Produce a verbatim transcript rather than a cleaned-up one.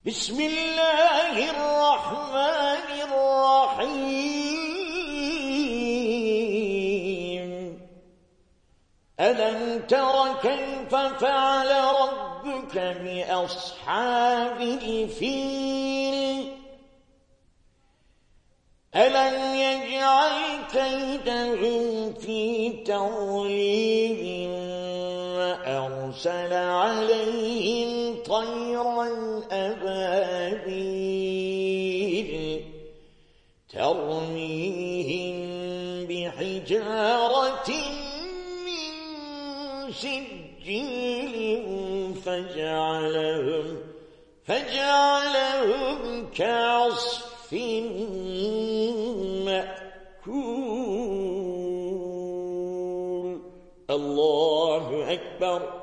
بسم الله الرحمن الرحيم ألم تر كيف فعل ربك بأصحاب الفيل ألم يجعل كيدهم في تضليل وأرسل عليهم طيرا أبابيل ترميهم بحجارة من سجيل فجعلهم فجعلهم كعصف مأكول. الله أكبر.